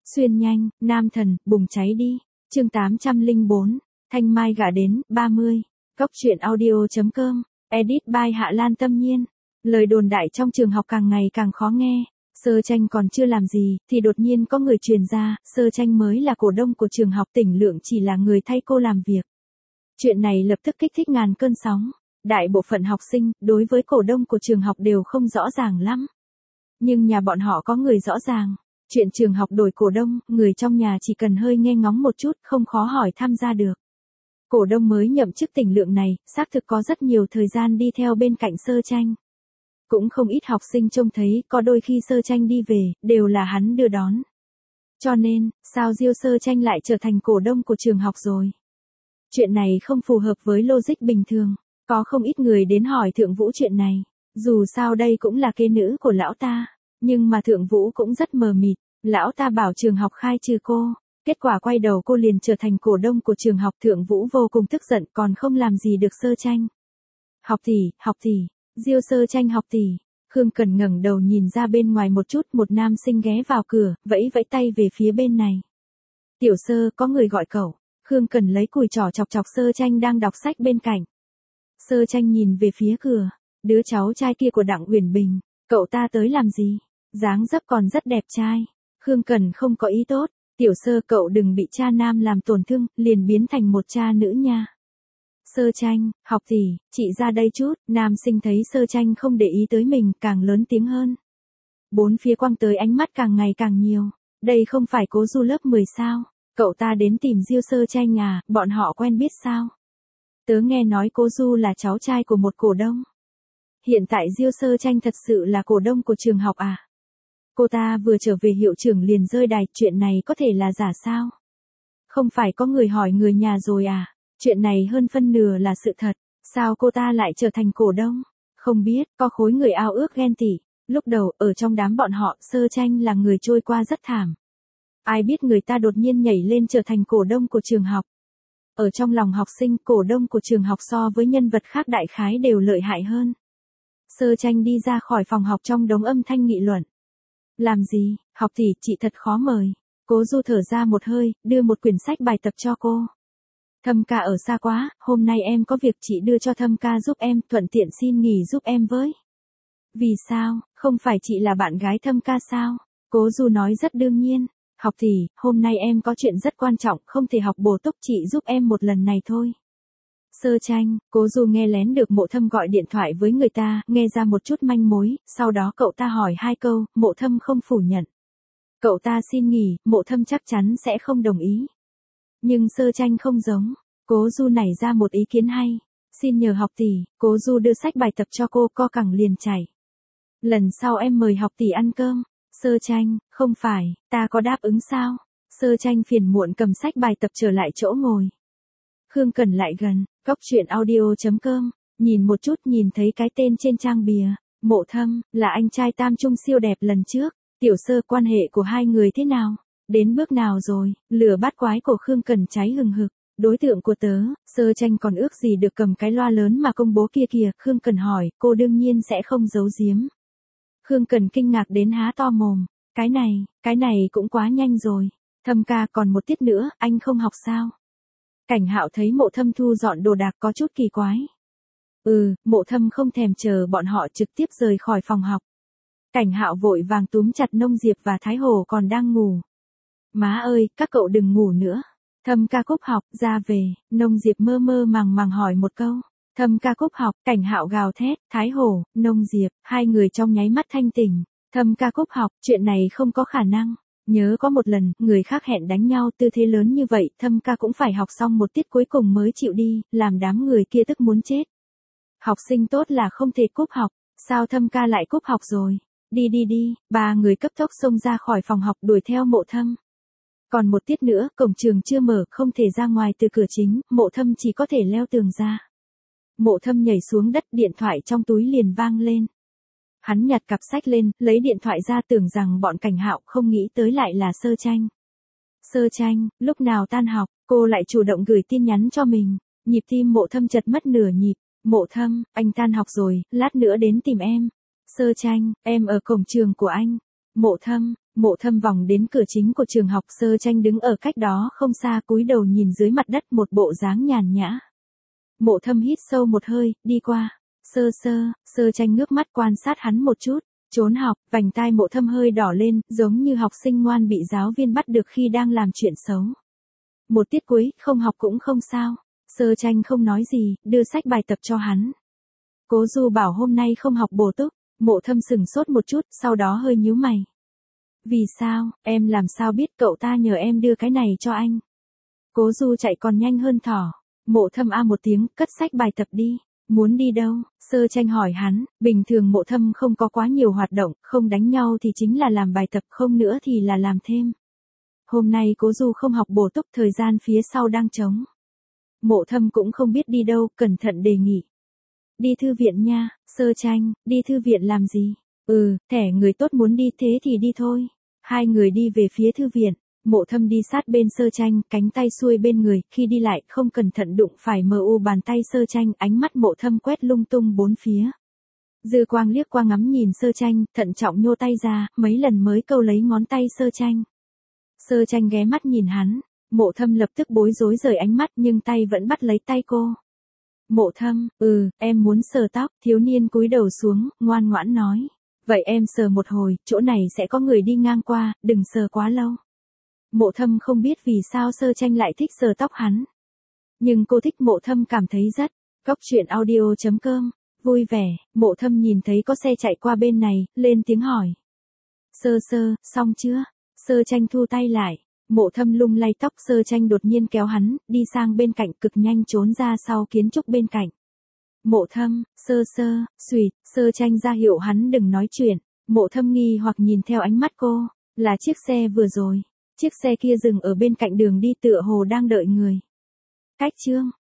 Xuyên nhanh, nam thần, bùng cháy đi. Chương 804, Thanh Mai gả đến, 30. Góc truyện audio.com, edit by Hạ Lan Tâm Nhiên. Lời đồn đại trong trường học càng ngày càng khó nghe. Sơ Tranh còn chưa làm gì, thì đột nhiên có người truyền ra, Sơ Tranh mới là cổ đông của trường học, Tỉnh Lượng chỉ là người thay cô làm việc. Chuyện này lập tức kích thích ngàn cơn sóng. Đại bộ phận học sinh, đối với cổ đông của trường học đều không rõ ràng lắm. Nhưng nhà bọn họ có người rõ ràng. Chuyện trường học đổi cổ đông, người trong nhà chỉ cần hơi nghe ngóng một chút, không khó hỏi tham gia được. Cổ đông mới nhậm chức Tỉnh Lượng này, xác thực có rất nhiều thời gian đi theo bên cạnh Sơ Tranh. Cũng không ít học sinh trông thấy, có đôi khi Sơ Tranh đi về, đều là hắn đưa đón. Cho nên, sao Diêu Sơ Tranh lại trở thành cổ đông của trường học rồi? Chuyện này không phù hợp với logic bình thường. Có không ít người đến hỏi Thượng Vũ chuyện này. Dù sao đây cũng là kế nữ của lão ta. Nhưng mà Thượng Vũ cũng rất mờ mịt. Lão ta bảo trường học khai trừ cô. Kết quả quay đầu cô liền trở thành cổ đông của trường học. Thượng Vũ vô cùng tức giận, còn không làm gì được Sơ Tranh. Học tỷ, Diêu Sơ Tranh học tỷ. Khương Cần ngẩng đầu nhìn ra bên ngoài một chút, một nam sinh ghé vào cửa, vẫy vẫy tay về phía bên này. Tiểu Sơ, có người gọi cậu. Khương Cần lấy cùi trỏ chọc chọc Sơ Tranh đang đọc sách bên cạnh. Sơ Tranh nhìn về phía cửa, đứa cháu trai kia của Đặng Uyển Bình, cậu ta tới làm gì? Dáng dấp còn rất đẹp trai. Khương Cần không có ý tốt, Tiểu Sơ cậu đừng bị cha nam làm tổn thương, liền biến thành một cha nữ nha. Sơ Tranh, học tỷ, chị ra đây chút, nam sinh thấy Sơ Tranh không để ý tới mình, càng lớn tiếng hơn. Bốn phía quăng tới ánh mắt càng ngày càng nhiều, đây không phải Cố Du lớp 10 sao? Cậu ta đến tìm Diêu Sơ Tranh à, bọn họ quen biết sao? Tớ nghe nói Cố Du là cháu trai của một cổ đông. Hiện tại Diêu Sơ Tranh thật sự là cổ đông của trường học à? Cô ta vừa trở về hiệu trưởng liền rơi đài, chuyện này có thể là giả sao? Không phải có người hỏi người nhà rồi à? Chuyện này hơn phân nửa là sự thật, sao cô ta lại trở thành cổ đông? Không biết, có khối người ao ước ghen tị. Lúc đầu, ở trong đám bọn họ, Sơ Tranh là người trôi qua rất thảm. Ai biết người ta đột nhiên nhảy lên trở thành cổ đông của trường học. Ở trong lòng học sinh, cổ đông của trường học so với nhân vật khác đại khái đều lợi hại hơn. Sơ Tranh đi ra khỏi phòng học trong đống âm thanh nghị luận. Làm gì, học tỷ, chị thật khó mời. Cố Du thở ra một hơi, đưa một quyển sách bài tập cho cô. Thâm ca ở xa quá, hôm nay em có việc, chị đưa cho Thâm ca giúp em, thuận tiện xin nghỉ giúp em với. Vì sao, không phải chị là bạn gái Thâm ca sao? Cố Du nói rất đương nhiên. Học tỷ, hôm nay em có chuyện rất quan trọng, không thể học bổ túc, chị giúp em một lần này thôi. Sơ Tranh, Cố Du nghe lén được Mộ Thâm gọi điện thoại với người ta, nghe ra một chút manh mối, sau đó cậu ta hỏi hai câu, Mộ Thâm không phủ nhận. Cậu ta xin nghỉ, Mộ Thâm chắc chắn sẽ không đồng ý. Nhưng Sơ Tranh không giống, Cố Du nảy ra một ý kiến hay. Xin nhờ học tỷ, Cố Du đưa sách bài tập cho cô, co cẳng liền chảy. Lần sau em mời học tỷ ăn cơm. Sơ Tranh, không phải, ta có đáp ứng sao? Sơ Tranh phiền muộn cầm sách bài tập trở lại chỗ ngồi. Khương Cần lại gần, góc truyện audio.com, nhìn một chút, nhìn thấy cái tên trên trang bìa, Mộ Thâm, là anh trai Tam Trung siêu đẹp lần trước. Tiểu Sơ, quan hệ của hai người thế nào? Đến bước nào rồi? Lửa bát quái của Khương Cần cháy hừng hực. Đối tượng của tớ, Sơ Tranh còn ước gì được cầm cái loa lớn mà công bố kia kìa. Khương Cần hỏi, cô đương nhiên sẽ không giấu giếm. Khương Cần kinh ngạc đến há to mồm. Cái này cũng quá nhanh rồi. Thâm ca, còn một tiết nữa, anh không học sao? Cảnh Hạo thấy Mộ Thâm thu dọn đồ đạc có chút kỳ quái. Mộ Thâm không thèm chờ bọn họ, trực tiếp rời khỏi phòng học. Cảnh Hạo vội vàng túm chặt Nông Diệp và Thái Hồ còn đang ngủ. Má ơi, các cậu đừng ngủ nữa. Thâm ca cúp học, ra về. Nông Diệp mơ mơ màng màng hỏi một câu. Thâm ca cúp học, Cảnh Hạo gào thét, Thái Hồ, Nông Diệp, hai người trong nháy mắt thanh tỉnh. Thâm ca cúp học, chuyện này không có khả năng. Nhớ có một lần, người khác hẹn đánh nhau tư thế lớn như vậy, Thâm ca cũng phải học xong một tiết cuối cùng mới chịu đi, làm đám người kia tức muốn chết. Học sinh tốt là không thể cúp học, sao Thâm ca lại cúp học rồi? Đi, ba người cấp tốc xông ra khỏi phòng học đuổi theo Mộ Thâm. Còn một tiết nữa, cổng trường chưa mở, không thể ra ngoài từ cửa chính, Mộ Thâm chỉ có thể leo tường ra. Mộ Thâm nhảy xuống đất, điện thoại trong túi liền vang lên. Hắn nhặt cặp sách lên, lấy điện thoại ra, tưởng rằng bọn Cảnh Hạo, không nghĩ tới lại là Sơ Tranh. Sơ Tranh, lúc nào tan học, cô lại chủ động gửi tin nhắn cho mình. Nhịp tim Mộ Thâm chật mất nửa nhịp. Mộ Thâm, anh tan học rồi, lát nữa đến tìm em. Sơ Tranh, em ở cổng trường của anh. Mộ Thâm, Mộ Thâm vòng đến cửa chính của trường học, Sơ Tranh đứng ở cách đó không xa cúi đầu nhìn dưới mặt đất một bộ dáng nhàn nhã. Mộ Thâm hít sâu một hơi, đi qua. Sơ Tranh ngước mắt quan sát hắn một chút. Trốn học, vành tai Mộ Thâm hơi đỏ lên, giống như học sinh ngoan bị giáo viên bắt được khi đang làm chuyện xấu. Một tiết cuối, không học cũng không sao. Sơ Tranh không nói gì, đưa sách bài tập cho hắn. Cố Du bảo hôm nay không học bổ túc. Mộ Thâm sửng sốt một chút, sau đó hơi nhíu mày. Vì sao, em làm sao biết, cậu ta nhờ em đưa cái này cho anh. Cố Du chạy còn nhanh hơn thỏ. Mộ Thâm a một tiếng, cất sách bài tập đi. Muốn đi đâu? Sơ Tranh hỏi hắn, bình thường Mộ Thâm không có quá nhiều hoạt động, không đánh nhau thì chính là làm bài tập, không nữa thì là làm thêm. Hôm nay Cố Du không học bổ túc, thời gian phía sau đang trống. Mộ Thâm cũng không biết đi đâu, cẩn thận đề nghị. Đi thư viện nha. Sơ Tranh, đi thư viện làm gì? Thẻ người tốt muốn đi, thế thì đi thôi. Hai người đi về phía thư viện. Mộ Thâm đi sát bên Sơ Tranh, cánh tay xuôi bên người, khi đi lại không cẩn thận đụng phải bàn tay Sơ Tranh, ánh mắt Mộ Thâm quét lung tung bốn phía. Dư quang liếc qua ngắm nhìn Sơ Tranh, thận trọng nhô tay ra, mấy lần mới câu lấy ngón tay Sơ Tranh. Sơ Tranh ghé mắt nhìn hắn, Mộ Thâm lập tức bối rối rời ánh mắt nhưng tay vẫn bắt lấy tay cô. Mộ Thâm, em muốn sờ tóc, thiếu niên cúi đầu xuống, ngoan ngoãn nói. Vậy em sờ một hồi, chỗ này sẽ có người đi ngang qua, đừng sờ quá lâu. Mộ Thâm không biết vì sao Sơ Tranh lại thích sờ tóc hắn. Nhưng cô thích. Mộ Thâm cảm thấy rất. Cóc truyện audio.com, vui vẻ. Mộ Thâm nhìn thấy có xe chạy qua bên này, lên tiếng hỏi. Sơ, xong chưa? Sơ Tranh thu tay lại. Mộ Thâm lung lay tóc, Sơ Tranh đột nhiên kéo hắn, đi sang bên cạnh, cực nhanh trốn ra sau kiến trúc bên cạnh. Mộ Thâm, suýt, Sơ Tranh ra hiệu hắn đừng nói chuyện. Mộ Thâm nghi hoặc nhìn theo ánh mắt cô, là chiếc xe vừa rồi. Chiếc xe kia dừng ở bên cạnh đường đi tựa hồ đang đợi người. Cách chương